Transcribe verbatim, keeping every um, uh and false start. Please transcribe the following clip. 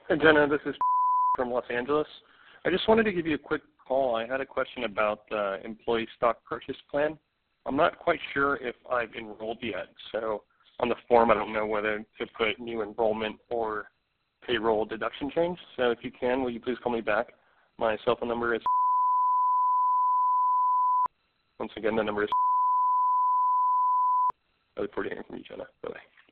Hey, Jenna, this is from Los Angeles. I just wanted to give you a quick call. I had a question about the employee stock purchase plan. I'm not quite sure if I've enrolled yet, so on the form I don't know whether to put new enrollment or payroll deduction change. So if you can, will you please call me back? My cell phone number is, once again, the number is, I look forward to hearing from you, Jenna. Bye-bye.